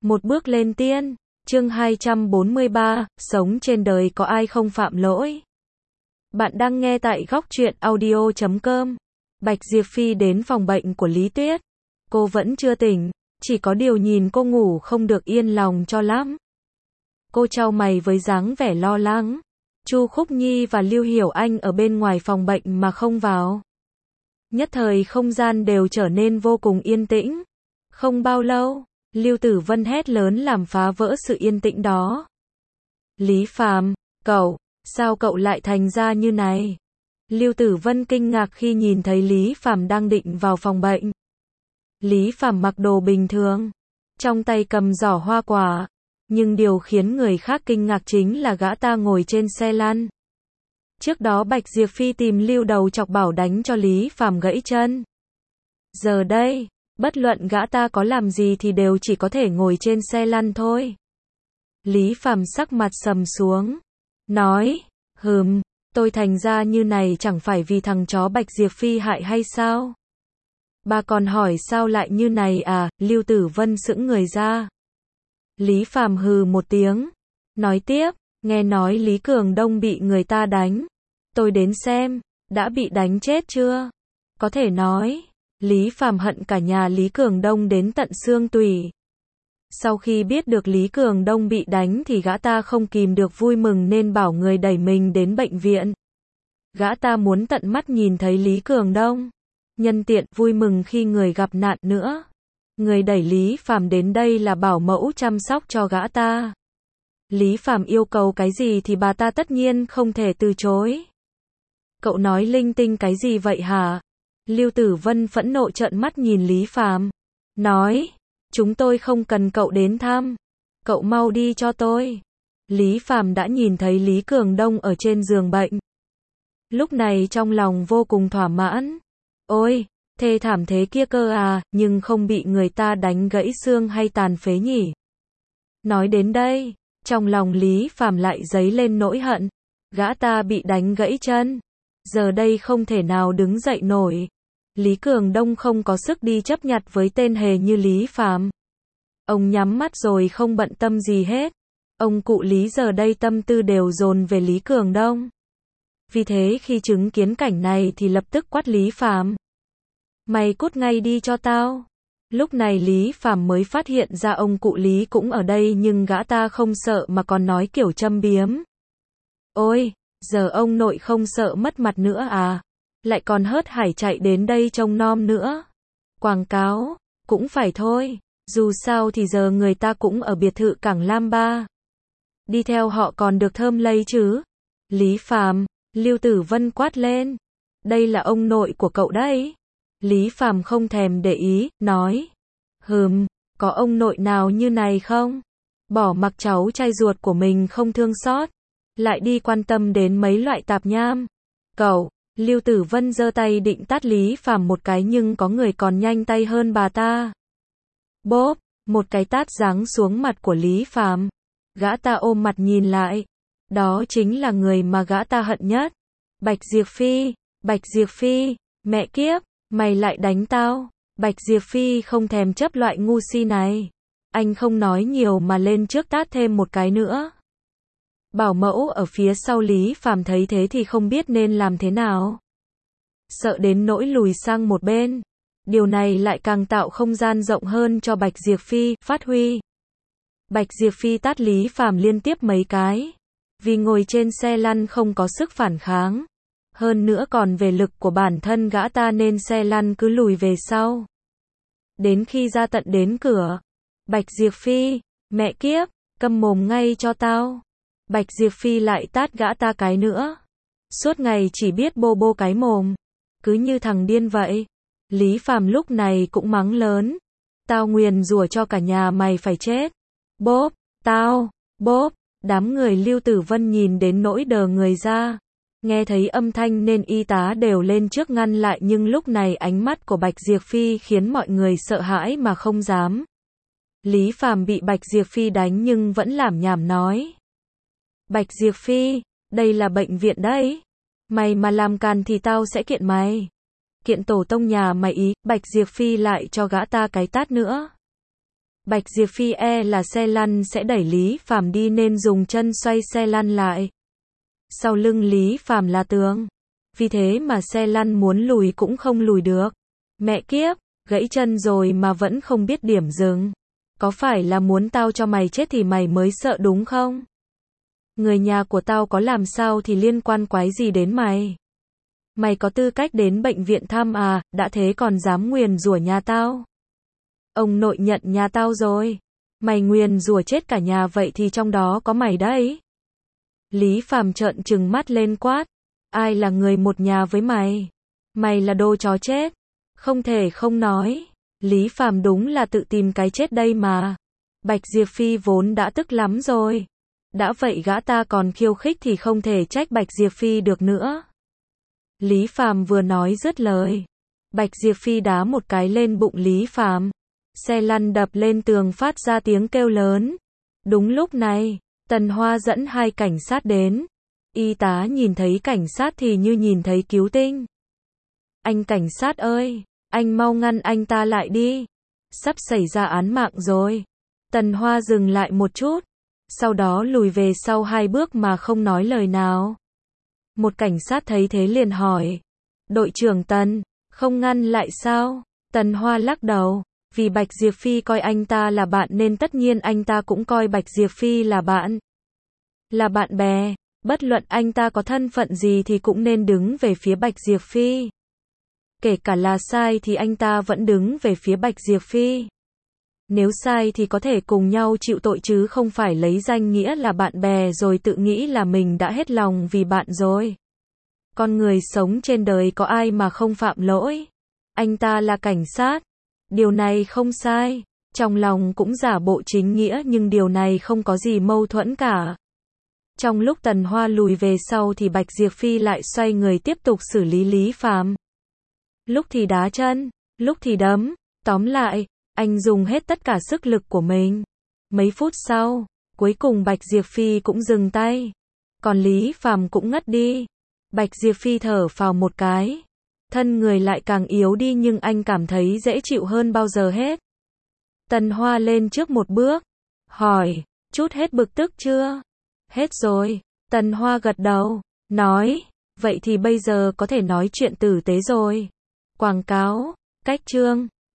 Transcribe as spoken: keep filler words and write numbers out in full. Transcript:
Một bước lên tiên, chương hai trăm bốn mươi ba, sống trên đời có ai không phạm lỗi. Bạn đang nghe tại góc truyện audio chấm com. Bạch Diệp Phi đến phòng bệnh của Lý Tuyết. Cô vẫn chưa tỉnh, chỉ có điều nhìn cô ngủ không được yên lòng cho lắm. Cô chau mày với dáng vẻ lo lắng. Chu Khúc Nhi và Lưu Hiểu Anh ở bên ngoài phòng bệnh mà không vào. Nhất thời không gian đều trở nên vô cùng yên tĩnh. Không bao lâu, Lưu Tử Vân hét lớn làm phá vỡ sự yên tĩnh đó. Lý Phàm, cậu, sao cậu lại thành ra như này? Lưu Tử Vân kinh ngạc khi nhìn thấy Lý Phàm đang định vào phòng bệnh. Lý Phàm mặc đồ bình thường, trong tay cầm giỏ hoa quả, nhưng điều khiến người khác kinh ngạc chính là gã ta ngồi trên xe lăn. Trước đó Bạch Diệp Phi tìm Lưu Đầu Chọc bảo đánh cho Lý Phàm gãy chân. Giờ đây, bất luận gã ta có làm gì thì đều chỉ có thể ngồi trên xe lăn thôi. Lý Phàm sắc mặt sầm xuống, nói, hừm, tôi thành ra như này chẳng phải vì thằng chó Bạch Diệp Phi hại hay sao? Bà còn hỏi sao lại như này à? Lưu Tử Vân sững người ra. Lý Phàm hừ một tiếng, nói tiếp, nghe nói Lý Cường Đông bị người ta đánh. Tôi đến xem, đã bị đánh chết chưa? Có thể nói, Lý Phàm hận cả nhà Lý Cường Đông đến tận xương tủy. Sau khi biết được Lý Cường Đông bị đánh thì gã ta không kìm được vui mừng nên bảo người đẩy mình đến bệnh viện. Gã ta muốn tận mắt nhìn thấy Lý Cường Đông, nhân tiện vui mừng khi người gặp nạn nữa. Người đẩy Lý Phàm đến đây là bảo mẫu chăm sóc cho gã ta. Lý Phàm yêu cầu cái gì thì bà ta tất nhiên không thể từ chối. Cậu nói linh tinh cái gì vậy hả? Lưu Tử Vân phẫn nộ trợn mắt nhìn Lý Phàm, nói, chúng tôi không cần cậu đến thăm, cậu mau đi cho tôi. Lý Phàm đã nhìn thấy Lý Cường Đông ở trên giường bệnh. Lúc này trong lòng vô cùng thỏa mãn. Ôi, thê thảm thế kia cơ à, nhưng không bị người ta đánh gãy xương hay tàn phế nhỉ? Nói đến đây, trong lòng Lý Phàm lại dấy lên nỗi hận. Gã ta bị đánh gãy chân, giờ đây không thể nào đứng dậy nổi. Lý Cường Đông không có sức đi chấp nhặt với tên hề như Lý Phàm. Ông nhắm mắt rồi không bận tâm gì hết. Ông cụ Lý giờ đây tâm tư đều dồn về Lý Cường Đông. Vì thế khi chứng kiến cảnh này thì lập tức quát Lý Phàm. Mày cút ngay đi cho tao. Lúc này Lý Phàm mới phát hiện ra ông cụ Lý cũng ở đây nhưng gã ta không sợ mà còn nói kiểu châm biếm. Ôi, giờ ông nội không sợ mất mặt nữa à? Lại còn hớt hải chạy đến đây trông nom nữa. Quảng cáo, cũng phải thôi, dù sao thì giờ người ta cũng ở biệt thự Cảng Lam Ba. Đi theo họ còn được thơm lây chứ. Lý Phàm, Lưu Tử Vân quát lên. Đây là ông nội của cậu đấy. Lý Phàm không thèm để ý, nói. Hừm, có ông nội nào như này không? Bỏ mặc cháu trai ruột của mình không thương xót, lại đi quan tâm đến mấy loại tạp nham. Cậu, Lưu Tử Vân giơ tay định tát Lý Phàm một cái nhưng có người còn nhanh tay hơn bà ta. Bốp, một cái tát giáng xuống mặt của Lý Phàm. Gã ta ôm mặt nhìn lại. Đó chính là người mà gã ta hận nhất. Bạch Diệp Phi, Bạch Diệp Phi, mẹ kiếp, mày lại đánh tao. Bạch Diệp Phi không thèm chấp loại ngu si này. Anh không nói nhiều mà lên trước tát thêm một cái nữa. Bảo mẫu ở phía sau Lý Phàm thấy thế thì không biết nên làm thế nào. Sợ đến nỗi lùi sang một bên. Điều này lại càng tạo không gian rộng hơn cho Bạch Diệp Phi phát huy. Bạch Diệp Phi tát Lý Phàm liên tiếp mấy cái. Vì ngồi trên xe lăn không có sức phản kháng. Hơn nữa còn về lực của bản thân gã ta nên xe lăn cứ lùi về sau. Đến khi ra tận đến cửa. Bạch Diệp Phi, mẹ kiếp, câm mồm ngay cho tao. Bạch Diệp Phi lại tát gã ta cái nữa. Suốt ngày chỉ biết bô bô cái mồm. Cứ như thằng điên vậy. Lý Phàm lúc này cũng mắng lớn. Tao nguyền rủa cho cả nhà mày phải chết. Bốp, tao, bốp. Đám người Lưu Tử Vân nhìn đến nỗi đờ người ra. Nghe thấy âm thanh nên y tá đều lên trước ngăn lại nhưng lúc này ánh mắt của Bạch Diệp Phi khiến mọi người sợ hãi mà không dám. Lý Phàm bị Bạch Diệp Phi đánh nhưng vẫn lảm nhảm nói. Bạch Diệp Phi, đây là bệnh viện đấy. Mày mà làm càn thì tao sẽ kiện mày. Kiện tổ tông nhà mày ý. Bạch Diệp Phi lại cho gã ta cái tát nữa. Bạch Diệp Phi e là xe lăn sẽ đẩy Lý Phàm đi nên dùng chân xoay xe lăn lại. Sau lưng Lý Phàm là tường. Vì thế mà xe lăn muốn lùi cũng không lùi được. Mẹ kiếp, gãy chân rồi mà vẫn không biết điểm dừng. Có phải là muốn tao cho mày chết thì mày mới sợ đúng không? Người nhà của tao có làm sao thì liên quan quái gì đến mày? Mày có tư cách đến bệnh viện thăm à, đã thế còn dám nguyền rủa nhà tao. Ông nội nhận nhà tao rồi. Mày nguyền rủa chết cả nhà vậy thì trong đó có mày đấy. Lý Phàm trợn trừng mắt lên quát. Ai là người một nhà với mày? Mày là đồ chó chết. Không thể không nói. Lý Phàm đúng là tự tìm cái chết đây mà. Bạch Diệp Phi vốn đã tức lắm rồi. Đã vậy gã ta còn khiêu khích thì không thể trách Bạch Diệp Phi được nữa. Lý Phàm vừa nói dứt lời. Bạch Diệp Phi đá một cái lên bụng Lý Phàm. Xe lăn đập lên tường phát ra tiếng kêu lớn. Đúng lúc này, Tần Hoa dẫn hai cảnh sát đến. Y tá nhìn thấy cảnh sát thì như nhìn thấy cứu tinh. Anh cảnh sát ơi, anh mau ngăn anh ta lại đi. Sắp xảy ra án mạng rồi. Tần Hoa dừng lại một chút. Sau đó lùi về sau hai bước mà không nói lời nào. Một cảnh sát thấy thế liền hỏi. Đội trưởng Tần, không ngăn lại sao? Tần Hoa lắc đầu. Vì Bạch Diệp Phi coi anh ta là bạn nên tất nhiên anh ta cũng coi Bạch Diệp Phi là bạn. Là bạn bè, bất luận anh ta có thân phận gì thì cũng nên đứng về phía Bạch Diệp Phi. Kể cả là sai thì anh ta vẫn đứng về phía Bạch Diệp Phi. Nếu sai thì có thể cùng nhau chịu tội chứ không phải lấy danh nghĩa là bạn bè rồi tự nghĩ là mình đã hết lòng vì bạn rồi. Con người sống trên đời có ai mà không phạm lỗi. Anh ta là cảnh sát. Điều này không sai. Trong lòng cũng giả bộ chính nghĩa nhưng điều này không có gì mâu thuẫn cả. Trong lúc Tần Hoa lùi về sau thì Bạch Diệp Phi lại xoay người tiếp tục xử lý Lý Phàm. Lúc thì đá chân, lúc thì đấm, tóm lại, anh dùng hết tất cả sức lực của mình. Mấy phút sau, cuối cùng Bạch Diệp Phi cũng dừng tay. Còn Lý Phàm cũng ngất đi. Bạch Diệp Phi thở phào một cái. Thân người lại càng yếu đi nhưng anh cảm thấy dễ chịu hơn bao giờ hết. Tần Hoa lên trước một bước. Hỏi, chút hết bực tức chưa? Hết rồi. Tần Hoa gật đầu. Nói, vậy thì bây giờ có thể nói chuyện tử tế rồi. Quảng cáo, cách chương.